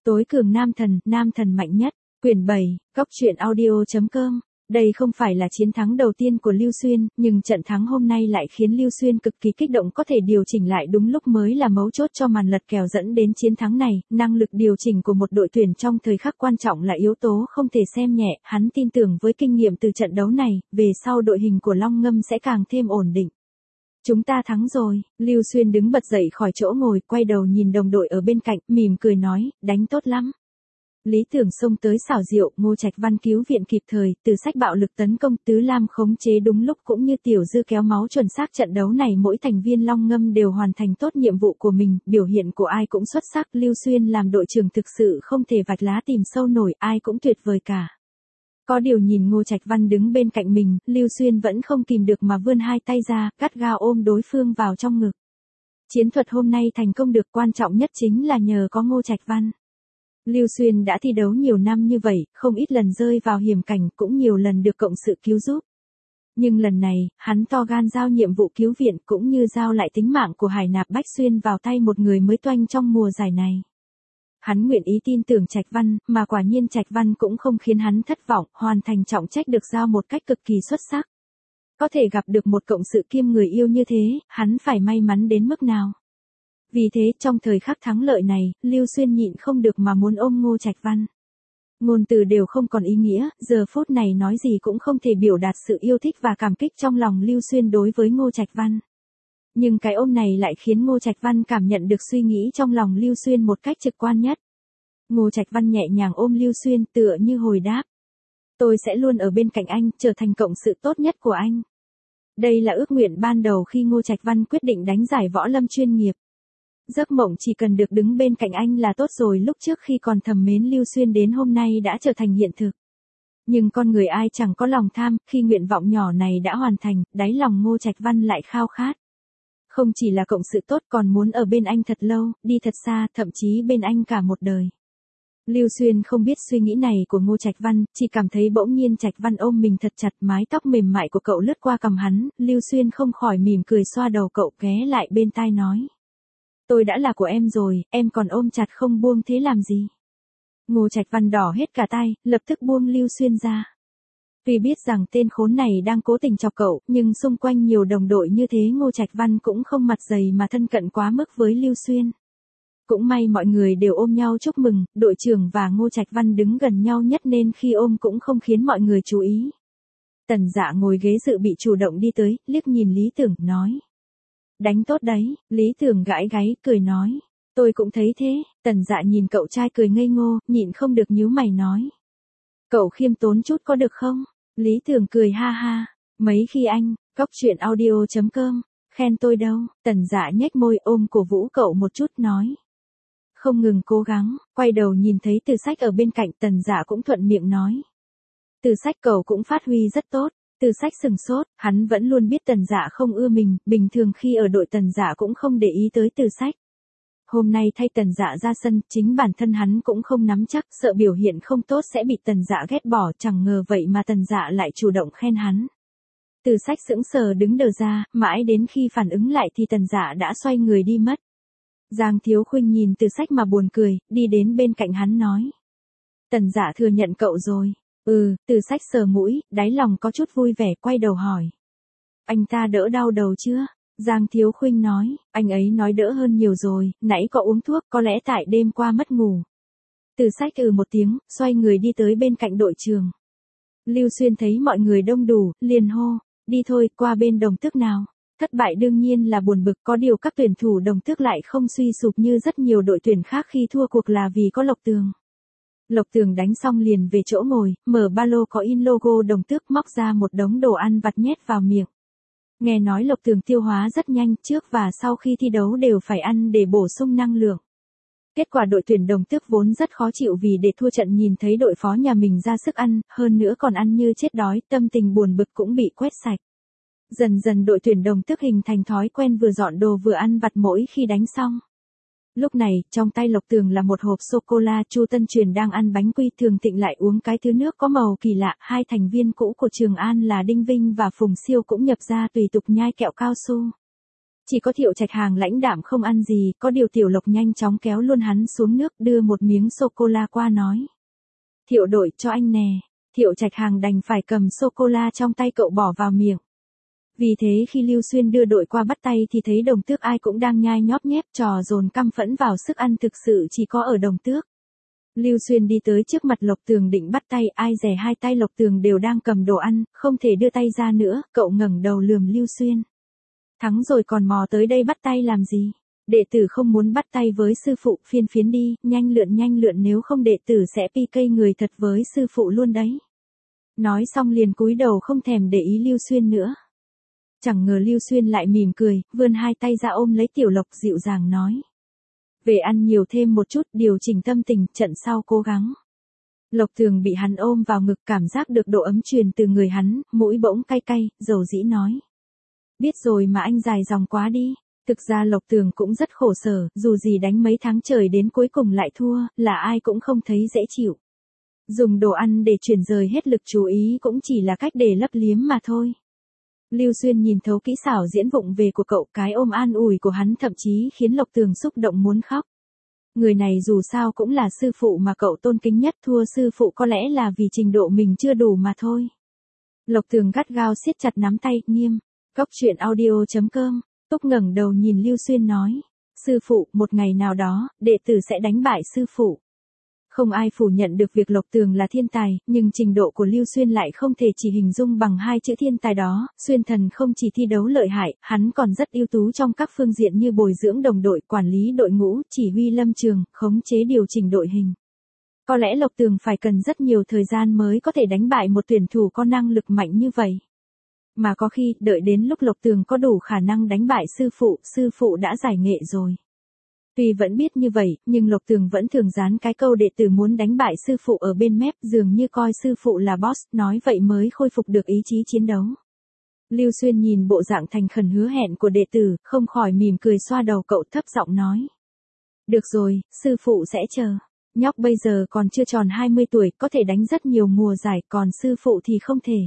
Tối cường nam thần mạnh nhất, quyển 7, góc truyện audio.com. Đây không phải là chiến thắng đầu tiên của Lưu Xuyên, nhưng trận thắng hôm nay lại khiến Lưu Xuyên cực kỳ kích động, có thể điều chỉnh lại đúng lúc mới là mấu chốt cho màn lật kèo dẫn đến chiến thắng này. Năng lực điều chỉnh của một đội tuyển trong thời khắc quan trọng là yếu tố không thể xem nhẹ, hắn tin tưởng với kinh nghiệm từ trận đấu này, về sau đội hình của Long Ngâm sẽ càng thêm ổn định. Chúng ta thắng rồi, Lưu Xuyên đứng bật dậy khỏi chỗ ngồi, quay đầu nhìn đồng đội ở bên cạnh, mỉm cười nói, đánh tốt lắm. Lý Tưởng xông tới xảo diệu, Ngô Trạch Văn cứu viện kịp thời, Từ Sách bạo lực tấn công, Tứ Lam khống chế đúng lúc cũng như Tiểu Dư kéo máu chuẩn xác. Trận đấu này mỗi thành viên Long Ngâm đều hoàn thành tốt nhiệm vụ của mình, biểu hiện của ai cũng xuất sắc, Lưu Xuyên làm đội trưởng thực sự không thể vạch lá tìm sâu nổi, ai cũng tuyệt vời cả. Có điều nhìn Ngô Trạch Văn đứng bên cạnh mình, Lưu Xuyên vẫn không kìm được mà vươn hai tay ra, gắt gao ôm đối phương vào trong ngực. Chiến thuật hôm nay thành công được, quan trọng nhất chính là nhờ có Ngô Trạch Văn. Lưu Xuyên đã thi đấu nhiều năm như vậy, không ít lần rơi vào hiểm cảnh, cũng nhiều lần được cộng sự cứu giúp. Nhưng lần này, hắn to gan giao nhiệm vụ cứu viện cũng như giao lại tính mạng của Hải Nạp Bách Xuyên vào tay một người mới toanh trong mùa giải này. Hắn nguyện ý tin tưởng Trạch Văn, mà quả nhiên Trạch Văn cũng không khiến hắn thất vọng, hoàn thành trọng trách được giao một cách cực kỳ xuất sắc. Có thể gặp được một cộng sự kiêm người yêu như thế, hắn phải may mắn đến mức nào. Vì thế trong thời khắc thắng lợi này, Lưu Xuyên nhịn không được mà muốn ôm Ngô Trạch Văn. Ngôn từ đều không còn ý nghĩa, giờ phút này nói gì cũng không thể biểu đạt sự yêu thích và cảm kích trong lòng Lưu Xuyên đối với Ngô Trạch Văn. Nhưng cái ôm này lại khiến Ngô Trạch Văn cảm nhận được suy nghĩ trong lòng Lưu Xuyên một cách trực quan nhất. Ngô Trạch Văn nhẹ nhàng ôm Lưu Xuyên tựa như hồi đáp. Tôi sẽ luôn ở bên cạnh anh, trở thành cộng sự tốt nhất của anh. Đây là ước nguyện ban đầu khi Ngô Trạch Văn quyết định đánh giải võ lâm chuyên nghiệp. Giấc mộng chỉ cần được đứng bên cạnh anh là tốt rồi, lúc trước khi còn thầm mến Lưu Xuyên đến hôm nay đã trở thành hiện thực. Nhưng con người ai chẳng có lòng tham, khi nguyện vọng nhỏ này đã hoàn thành, đáy lòng Ngô Trạch Văn lại khao khát. Không chỉ là cộng sự tốt, còn muốn ở bên anh thật lâu, đi thật xa, thậm chí bên anh cả một đời. Lưu Xuyên không biết suy nghĩ này của Ngô Trạch Văn, chỉ cảm thấy bỗng nhiên Trạch Văn ôm mình thật chặt, mái tóc mềm mại của cậu lướt qua cằm hắn, Lưu Xuyên không khỏi mỉm cười xoa đầu cậu, ghé lại bên tai nói. Tôi đã là của em rồi, em còn ôm chặt không buông thế làm gì? Ngô Trạch Văn đỏ hết cả tai, lập tức buông Lưu Xuyên ra. Tuy biết rằng tên khốn này đang cố tình chọc cậu, nhưng xung quanh nhiều đồng đội như thế Ngô Trạch Văn cũng không mặt dày mà thân cận quá mức với Lưu Xuyên. Cũng may mọi người đều ôm nhau chúc mừng, đội trưởng và Ngô Trạch Văn đứng gần nhau nhất nên khi ôm cũng không khiến mọi người chú ý. Tần Dạ ngồi ghế dự bị chủ động đi tới, liếc nhìn Lý Tưởng, nói. Đánh tốt đấy, Lý Tưởng gãi gáy, cười nói. Tôi cũng thấy thế, Tần Dạ nhìn cậu trai cười ngây ngô, nhịn không được nhíu mày nói. Cậu khiêm tốn chút có được không? Lý Tưởng cười ha ha, mấy khi anh, góc truyện audio.com, khen tôi đâu, Tần Dạ nhếch môi ôm cổ vũ cậu một chút nói. Không ngừng cố gắng, quay đầu nhìn thấy Từ Sách ở bên cạnh, Tần Dạ cũng thuận miệng nói. Từ Sách cậu cũng phát huy rất tốt. Từ Sách sừng sốt, hắn vẫn luôn biết Tần Dạ không ưa mình, bình thường khi ở đội Tần Dạ cũng không để ý tới Từ Sách. Hôm nay thay Tần Dạ ra sân, chính bản thân hắn cũng không nắm chắc, sợ biểu hiện không tốt sẽ bị Tần Dạ ghét bỏ, chẳng ngờ vậy mà Tần Dạ lại chủ động khen hắn. Từ Sách sững sờ đứng đờ ra, mãi đến khi phản ứng lại thì Tần Dạ đã xoay người đi mất. Giang Thiếu Khuynh nhìn Từ Sách mà buồn cười, đi đến bên cạnh hắn nói. Tần Dạ thừa nhận cậu rồi. Từ Sách sờ mũi, đáy lòng có chút vui vẻ, quay đầu hỏi. Anh ta đỡ đau đầu chưa? Giang Thiếu Khuynh nói, anh ấy nói đỡ hơn nhiều rồi, nãy có uống thuốc, có lẽ tại đêm qua mất ngủ. Từ Sách một tiếng, xoay người đi tới bên cạnh đội trưởng. Lưu Xuyên thấy mọi người đông đủ, liền hô, đi thôi, qua bên Đồng Tước nào. Thất bại đương nhiên là buồn bực, có điều các tuyển thủ Đồng Tước lại không suy sụp như rất nhiều đội tuyển khác khi thua cuộc là vì có Lộc Tường. Lộc Tường đánh xong liền về chỗ ngồi, mở ba lô có in logo Đồng Tước, móc ra một đống đồ ăn vặt nhét vào miệng. Nghe nói Lộc Tường tiêu hóa rất nhanh, trước và sau khi thi đấu đều phải ăn để bổ sung năng lượng. Kết quả đội tuyển Đồng Tước vốn rất khó chịu vì để thua trận nhìn thấy đội phó nhà mình ra sức ăn, hơn nữa còn ăn như chết đói, tâm tình buồn bực cũng bị quét sạch. Dần dần đội tuyển Đồng Tước hình thành thói quen vừa dọn đồ vừa ăn vặt mỗi khi đánh xong. Lúc này, trong tay Lộc Tường là một hộp sô-cô-la, Chu Tân Truyền đang ăn bánh quy, Thường Tịnh lại uống cái thứ nước có màu kỳ lạ, hai thành viên cũ của Trường An là Đinh Vinh và Phùng Siêu cũng nhập ra tùy tục nhai kẹo cao su. Chỉ có Thiệu Trạch Hàng lãnh đạm không ăn gì, có điều Tiểu Lộc nhanh chóng kéo luôn hắn xuống nước đưa một miếng sô-cô-la qua nói. Thiệu đội cho anh nè. Thiệu Trạch Hàng đành phải cầm sô-cô-la trong tay cậu bỏ vào miệng. Vì thế khi Lưu Xuyên đưa đội qua bắt tay thì thấy Đồng Tước ai cũng đang nhai nhóp nhép trò dồn căm phẫn vào sức ăn thực sự chỉ có ở Đồng Tước. Lưu Xuyên đi tới trước mặt Lộc Tường định bắt tay, ai dè hai tay Lộc Tường đều đang cầm đồ ăn, không thể đưa tay ra nữa, cậu ngẩng đầu lườm Lưu Xuyên. Thắng rồi còn mò tới đây bắt tay làm gì? Đệ tử không muốn bắt tay với sư phụ, phiên phiến đi, nhanh lượn nếu không đệ tử sẽ PK người thật với sư phụ luôn đấy. Nói xong liền cúi đầu không thèm để ý Lưu Xuyên nữa. Chẳng ngờ Lưu Xuyên lại mỉm cười, vươn hai tay ra ôm lấy Tiểu Lộc dịu dàng nói. Về ăn nhiều thêm một chút, điều chỉnh tâm tình, trận sau cố gắng. Lộc Tường bị hắn ôm vào ngực, cảm giác được độ ấm truyền từ người hắn, mũi bỗng cay cay, dầu dĩ nói. Biết rồi mà anh dài dòng quá đi. Thực ra Lộc Tường cũng rất khổ sở, dù gì đánh mấy tháng trời đến cuối cùng lại thua, là ai cũng không thấy dễ chịu. Dùng đồ ăn để chuyển rời hết lực chú ý cũng chỉ là cách để lấp liếm mà thôi. Lưu Xuyên nhìn thấu kỹ xảo diễn vụng về của cậu, cái ôm an ủi của hắn thậm chí khiến Lộc Tường xúc động muốn khóc. Người này dù sao cũng là sư phụ mà cậu tôn kính nhất, thua sư phụ có lẽ là vì trình độ mình chưa đủ mà thôi. Lộc Tường gắt gao siết chặt nắm tay, nghiêm. Góc truyện audio.com. Túc ngẩng đầu nhìn Lưu Xuyên nói. Sư phụ, một ngày nào đó, đệ tử sẽ đánh bại sư phụ. Không ai phủ nhận được việc Lộc Tường là thiên tài, nhưng trình độ của Lưu Xuyên lại không thể chỉ hình dung bằng hai chữ thiên tài đó. Xuyên Thần không chỉ thi đấu lợi hại, hắn còn rất ưu tú trong các phương diện như bồi dưỡng đồng đội, quản lý đội ngũ, chỉ huy lâm trường, khống chế điều chỉnh đội hình. Có lẽ Lộc Tường phải cần rất nhiều thời gian mới có thể đánh bại một tuyển thủ có năng lực mạnh như vậy. Mà có khi, đợi đến lúc Lộc Tường có đủ khả năng đánh bại sư phụ đã giải nghệ rồi. Tuy vẫn biết như vậy, nhưng Lộc Tường vẫn thường dán cái câu đệ tử muốn đánh bại sư phụ ở bên mép, dường như coi sư phụ là boss, nói vậy mới khôi phục được ý chí chiến đấu. Lưu Xuyên nhìn bộ dạng thành khẩn hứa hẹn của đệ tử, không khỏi mỉm cười xoa đầu cậu, thấp giọng nói. Được rồi, sư phụ sẽ chờ. Nhóc bây giờ còn chưa tròn 20 tuổi, có thể đánh rất nhiều mùa giải, còn sư phụ thì không thể.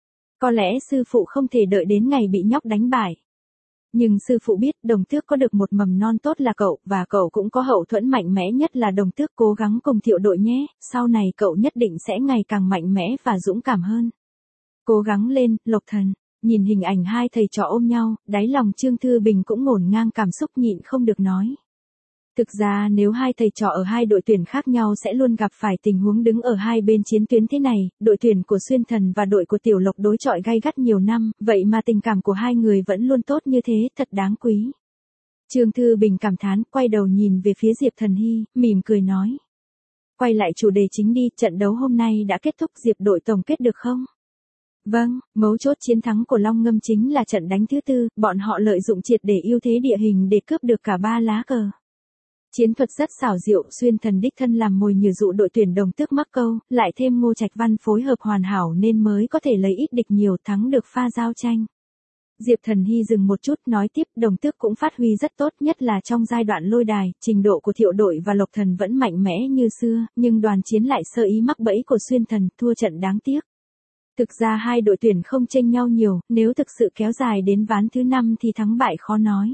Có lẽ sư phụ không thể đợi đến ngày bị nhóc đánh bại. Nhưng sư phụ biết Đồng Tước có được một mầm non tốt là cậu, và cậu cũng có hậu thuẫn mạnh mẽ nhất là Đồng Tước, cố gắng cùng Thiệu đội nhé, sau này cậu nhất định sẽ ngày càng mạnh mẽ và dũng cảm hơn. Cố gắng lên, Lộc Thần. Nhìn hình ảnh hai thầy trò ôm nhau, đáy lòng Trương Thư Bình cũng ngổn ngang cảm xúc nhịn không được nói. Thực ra nếu hai thầy trò ở hai đội tuyển khác nhau sẽ luôn gặp phải tình huống đứng ở hai bên chiến tuyến thế này, đội tuyển của Xuyên Thần và đội của Tiểu Lộc đối chọi gay gắt nhiều năm, vậy mà tình cảm của hai người vẫn luôn tốt như thế, thật đáng quý. Trương Thư Bình cảm thán, quay đầu nhìn về phía Diệp Thần Hy, mỉm cười nói. Quay lại chủ đề chính đi, trận đấu hôm nay đã kết thúc, Diệp đội tổng kết được không? Vâng, mấu chốt chiến thắng của Long Ngâm chính là trận đánh thứ tư, bọn họ lợi dụng triệt để ưu thế địa hình để cướp được cả 3 lá cờ. Chiến thuật rất xảo diệu, Xuyên Thần đích thân làm mồi nhử dụ đội tuyển Đồng Tước mắc câu, lại thêm Ngô Trạch Văn phối hợp hoàn hảo nên mới có thể lấy ít địch nhiều, thắng được pha giao tranh. Diệp Thần Hy dừng một chút nói tiếp, Đồng Tước cũng phát huy rất tốt, nhất là trong giai đoạn lôi đài, trình độ của Thiệu đội và Lộc Thần vẫn mạnh mẽ như xưa, nhưng đoàn chiến lại sơ ý mắc bẫy của Xuyên Thần, thua trận đáng tiếc. Thực ra hai đội tuyển không chênh nhau nhiều, nếu thực sự kéo dài đến ván thứ 5 thì thắng bại khó nói.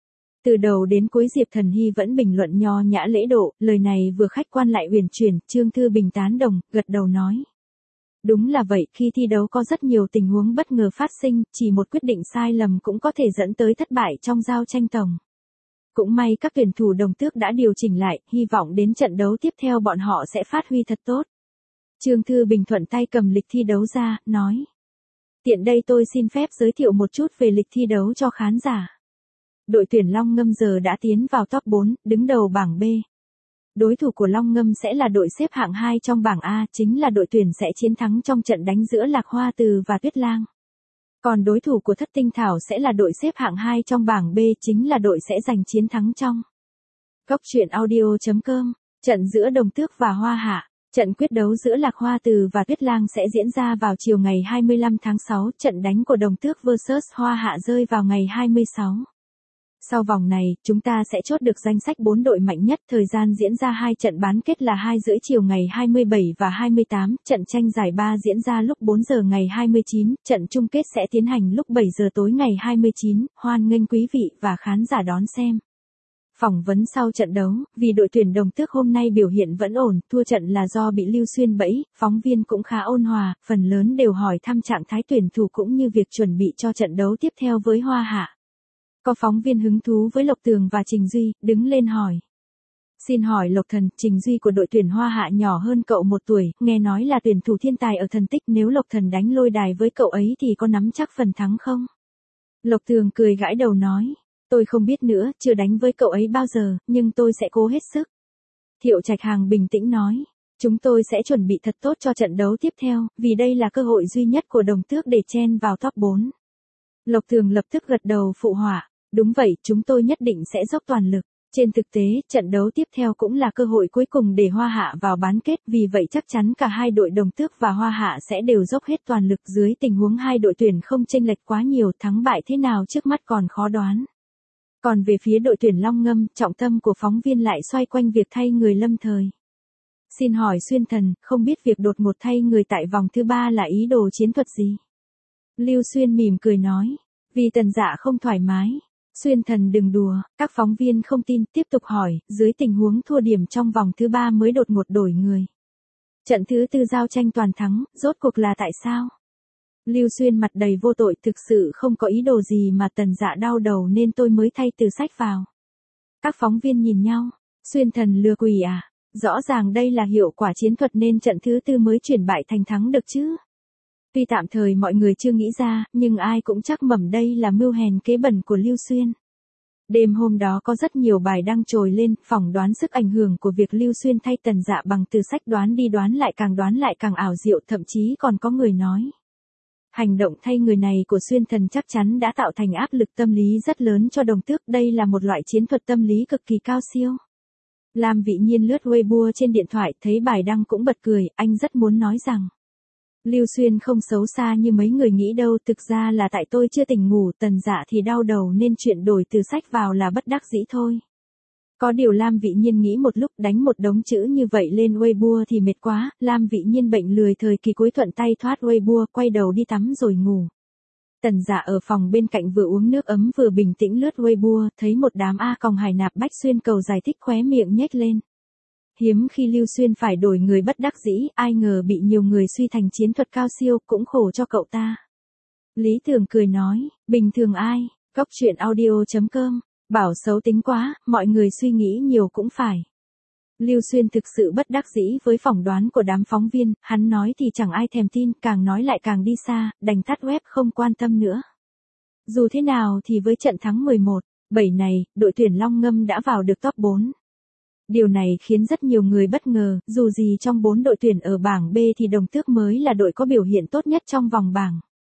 Từ đầu đến cuối Diệp Thần Hy vẫn bình luận nho nhã lễ độ, lời này vừa khách quan lại uyển chuyển, Trương Thư Bình tán đồng, gật đầu nói. Đúng là vậy, khi thi đấu có rất nhiều tình huống bất ngờ phát sinh, chỉ một quyết định sai lầm cũng có thể dẫn tới thất bại trong giao tranh tổng. Cũng may các tuyển thủ Đồng Tước đã điều chỉnh lại, hy vọng đến trận đấu tiếp theo bọn họ sẽ phát huy thật tốt. Trương Thư Bình thuận tay cầm lịch thi đấu ra, nói. Tiện đây tôi xin phép giới thiệu một chút về lịch thi đấu cho khán giả. Đội tuyển Long Ngâm giờ đã tiến vào top 4, đứng đầu bảng B. Đối thủ của Long Ngâm sẽ là đội xếp hạng 2 trong bảng A, chính là đội tuyển sẽ chiến thắng trong trận đánh giữa Lạc Hoa Từ và Tuyết Lang. Còn đối thủ của Thất Tinh Thảo sẽ là đội xếp hạng 2 trong bảng B, chính là đội sẽ giành chiến thắng trong. Góc truyện audio.com, trận giữa Đồng Tước và Hoa Hạ. Trận quyết đấu giữa Lạc Hoa Từ và Tuyết Lang sẽ diễn ra vào chiều ngày 25 tháng 6, trận đánh của Đồng Tước vs Hoa Hạ rơi vào ngày 26. Sau vòng này, chúng ta sẽ chốt được danh sách 4 đội mạnh nhất, thời gian diễn ra 2 trận bán kết là 2:30 chiều ngày 27 và 28, trận tranh giải 3 diễn ra lúc 4 giờ ngày 29, trận chung kết sẽ tiến hành lúc 7 giờ tối ngày 29, hoan nghênh quý vị và khán giả đón xem. Phỏng vấn sau trận đấu, vì đội tuyển Đồng Tước hôm nay biểu hiện vẫn ổn, thua trận là do bị Lưu Xuyên bẫy, phóng viên cũng khá ôn hòa, phần lớn đều hỏi thăm trạng thái tuyển thủ cũng như việc chuẩn bị cho trận đấu tiếp theo với Hoa Hạ. Có phóng viên hứng thú với Lộc Tường và Trình Duy, đứng lên hỏi. Xin hỏi Lộc Thần, Trình Duy của đội tuyển Hoa Hạ nhỏ hơn cậu 1 tuổi, nghe nói là tuyển thủ thiên tài ở thần tích, nếu Lộc Thần đánh lôi đài với cậu ấy thì có nắm chắc phần thắng không? Lộc Tường cười gãi đầu nói. Tôi không biết nữa, chưa đánh với cậu ấy bao giờ, nhưng tôi sẽ cố hết sức. Thiệu Trạch Hàng bình tĩnh nói. Chúng tôi sẽ chuẩn bị thật tốt cho trận đấu tiếp theo, vì đây là cơ hội duy nhất của Đồng Tước để chen vào top 4. Lộc Tường lập tức gật đầu phụ họa. Đúng vậy, chúng tôi nhất định sẽ dốc toàn lực. Trên thực tế, trận đấu tiếp theo cũng là cơ hội cuối cùng để Hoa Hạ vào bán kết, vì vậy chắc chắn cả hai đội Đồng Tước và Hoa Hạ sẽ đều dốc hết toàn lực dưới tình huống hai đội tuyển không chênh lệch quá nhiều, thắng bại thế nào trước mắt còn khó đoán. Còn về phía đội tuyển Long Ngâm, trọng tâm của phóng viên lại xoay quanh việc thay người lâm thời. Xin hỏi Xuyên Thần, không biết việc đột ngột thay người tại vòng thứ 3 là ý đồ chiến thuật gì? Lưu Xuyên mỉm cười nói, vì Tần Dạ không thoải mái. Xuyên Thần đừng đùa, các phóng viên không tin, tiếp tục hỏi, dưới tình huống thua điểm trong vòng thứ 3 mới đột ngột đổi người. Trận thứ 4 giao tranh toàn thắng, rốt cuộc là tại sao? Lưu Xuyên mặt đầy vô tội, thực sự không có ý đồ gì mà Tần Dạ đau đầu nên tôi mới thay từ sách vào. Các phóng viên nhìn nhau, Xuyên Thần lừa quỷ à? Rõ ràng đây là hiệu quả chiến thuật nên trận thứ 4 mới chuyển bại thành thắng được chứ. Tuy tạm thời mọi người chưa nghĩ ra, nhưng ai cũng chắc mẩm đây là mưu hèn kế bẩn của Lưu Xuyên. Đêm hôm đó có rất nhiều bài đăng trồi lên, phỏng đoán sức ảnh hưởng của việc Lưu Xuyên thay Tần Dạ bằng từ sách, đoán đi đoán lại càng ảo diệu, thậm chí còn có người nói. Hành động thay người này của Xuyên Thần chắc chắn đã tạo thành áp lực tâm lý rất lớn cho Đồng Tước, đây là một loại chiến thuật tâm lý cực kỳ cao siêu. Lam Vị Nhiên lướt Weibo trên điện thoại, thấy bài đăng cũng bật cười, anh rất muốn nói rằng. Lưu Xuyên không xấu xa như mấy người nghĩ đâu, thực ra là tại tôi chưa tỉnh ngủ, Tần Dạ thì đau đầu nên chuyện đổi từ sách vào là bất đắc dĩ thôi. Có điều Lam Vị Nhiên nghĩ một lúc, đánh một đống chữ như vậy lên Weibo thì mệt quá, Lam Vị Nhiên bệnh lười thời kỳ cuối thuận tay thoát Weibo, quay đầu đi tắm rồi ngủ. Tần Dạ ở phòng bên cạnh vừa uống nước ấm vừa bình tĩnh lướt Weibo, thấy một đám A còng Hải Nạp Bách Xuyên cầu giải thích, khóe miệng nhếch lên. Hiếm khi Lưu Xuyên phải đổi người bất đắc dĩ, ai ngờ bị nhiều người suy thành chiến thuật cao siêu, cũng khổ cho cậu ta. Lý Tường cười nói, bình thường ai, Góc Truyện Audio.com, bảo xấu tính quá, mọi người suy nghĩ nhiều cũng phải. Lưu Xuyên thực sự bất đắc dĩ với phỏng đoán của đám phóng viên, hắn nói thì chẳng ai thèm tin, càng nói lại càng đi xa, đành tắt web không quan tâm nữa. Dù thế nào thì với trận thắng 11-7 này, đội tuyển Long Ngâm đã vào được top 4. Điều này khiến rất nhiều người bất ngờ, dù gì trong 4 đội tuyển ở bảng B thì Đồng Tước mới là đội có biểu hiện tốt nhất trong vòng bảng.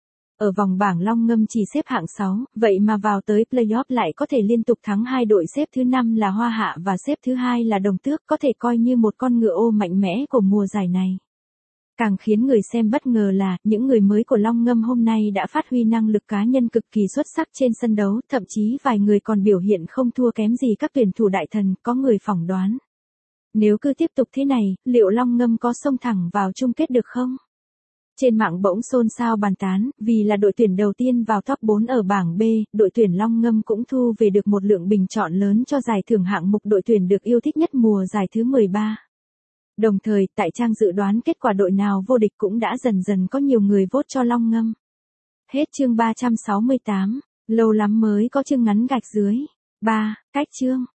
Ở vòng bảng Long Ngâm chỉ xếp hạng 6, vậy mà vào tới playoff lại có thể liên tục thắng 2 đội xếp thứ 5 là Hoa Hạ và xếp thứ 2 là Đồng Tước, có thể coi như một con ngựa ô mạnh mẽ của mùa giải này. Càng khiến người xem bất ngờ là, những người mới của Long Ngâm hôm nay đã phát huy năng lực cá nhân cực kỳ xuất sắc trên sân đấu, thậm chí vài người còn biểu hiện không thua kém gì các tuyển thủ đại thần, có người phỏng đoán. Nếu cứ tiếp tục thế này, liệu Long Ngâm có xông thẳng vào chung kết được không? Trên mạng bỗng xôn xao bàn tán, vì là đội tuyển đầu tiên vào top 4 ở bảng B, đội tuyển Long Ngâm cũng thu về được một lượng bình chọn lớn cho giải thưởng hạng mục đội tuyển được yêu thích nhất mùa giải thứ 13. Đồng thời, tại trang dự đoán kết quả đội nào vô địch cũng đã dần dần có nhiều người vote cho Long Ngâm. Hết chương 368, lâu lắm mới có chương ngắn gạch dưới. 3. Cách chương.